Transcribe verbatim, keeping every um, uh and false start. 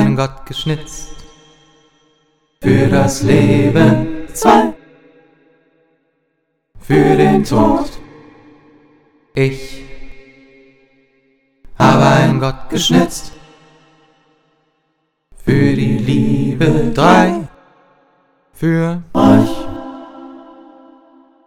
ein Gott geschnitzt für das Leben, zwei für den Tod. Ich habe einen Gott geschnitzt für die Liebe, drei für euch.